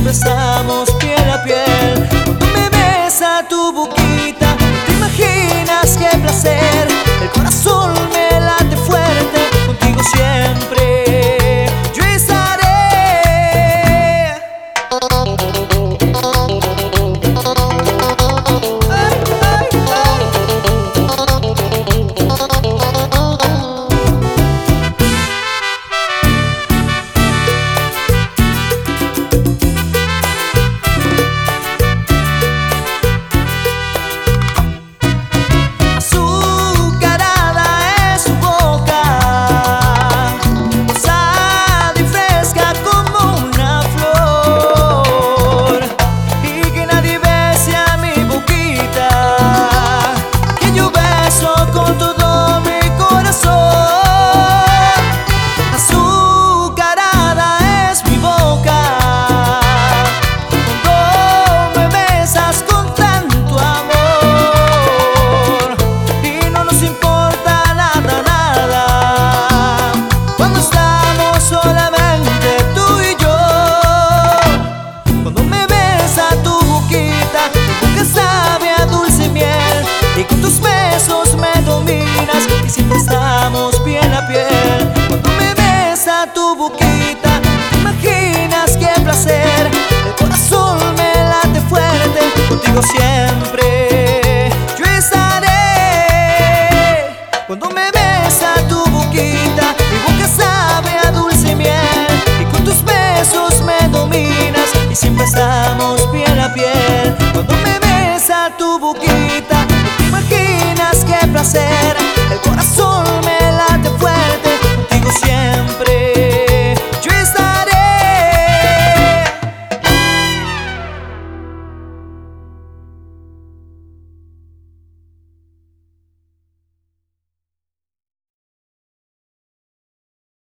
siempre estamos piel a piel. Cuando me besa tu boquita, te imaginas qué placer. El corazón me late fuerte, contigo siempre yo estaré. Con tus besos me dominas y siempre estamos piel a piel. Cuando me besa tu boquita, te imaginas qué placer. El corazón me late fuerte, contigo siempre yo estaré. Cuando me besa tu boquita, mi boca sabe a dulce miel. Y con tus besos me dominas y siempre estamos piel a piel. Cuando me besa tu boquita, imaginas qué placer.